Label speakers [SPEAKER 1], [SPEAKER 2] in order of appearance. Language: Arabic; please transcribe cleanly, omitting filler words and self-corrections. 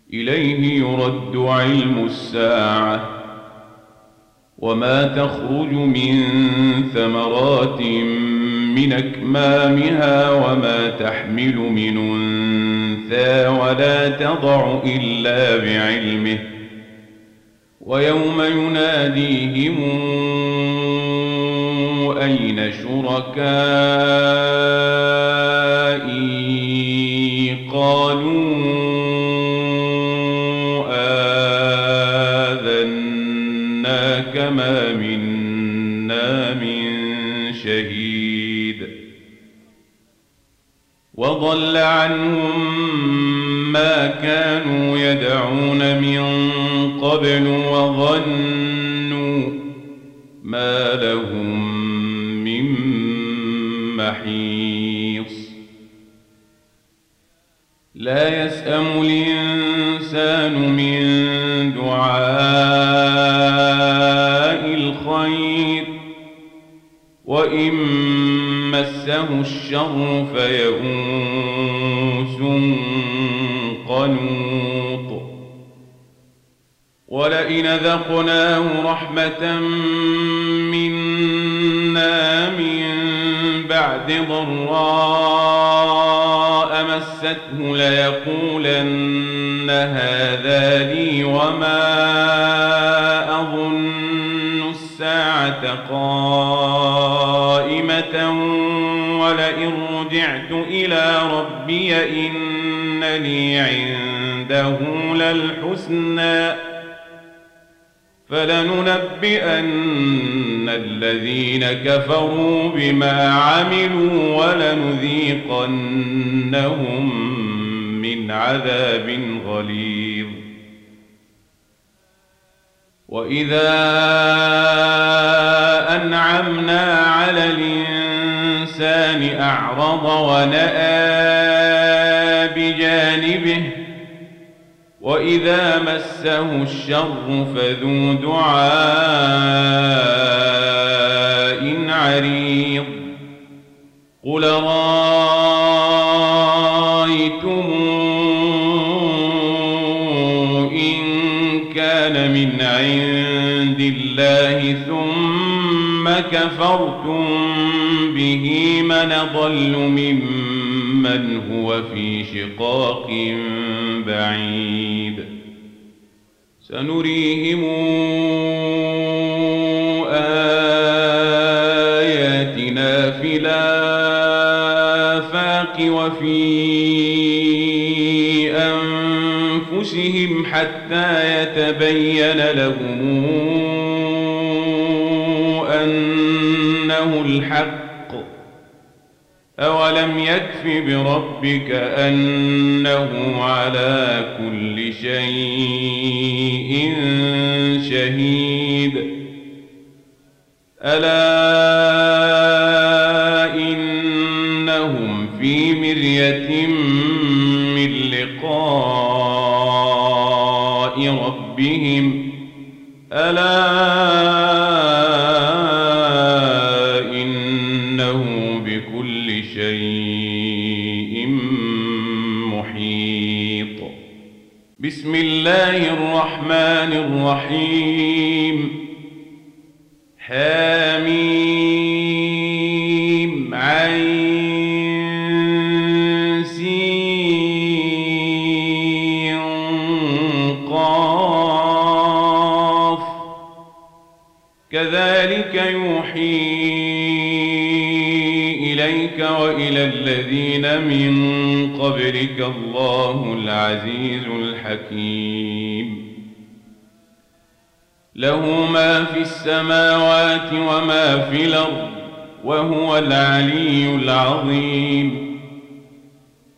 [SPEAKER 1] إليه يرد علم الساعة وما تخرج من ثمرات من أكمامها وما تحمل من أنثى ولا تضع إلا بعلمه ويوم يناديهم أين شركائي قالوا آذناك ما منا من شهيد وضل عنهم ما كانوا يدعون من قبل وظنوا ما لهم من محيص لا يسأم الإنسان من دعاء الخير وإن مسه الشر فيئوس قنوط ولئن ذقناه رحمة منا من بعد ضراء مسته ليقولن هذا لي وما أظن الساعة قائمة ولئن رجعت إلى ربي إن لي عنده للحسنى فلننبئن الذين كفروا بما عملوا ولنذيقنهم من عذاب غليظ وإذا أنعمنا على الإنسان أعرض ونأى بجانبه وإذا مسه الشر فذو دعاء عريض قل رأيتم إن كان من عند الله ثم كفرتم به من ضل ممن هو في شقاق بعيد سنريهم آياتنا في الآفاق وفي أنفسهم حتى يتبين لهم أنه الحق أولم يكف بربك أنه على كل شيء شهيد ألا إنهم في مرية من لقاء ربهم ألا إنه بكل شيء محيط بسم الله الرحمن الرحيم حميم عين سين قاف كذلك يوحي إليك وإلى الذين من قبلك الله العزيز الحكيم له ما في السماوات وما في الأرض وهو العلي العظيم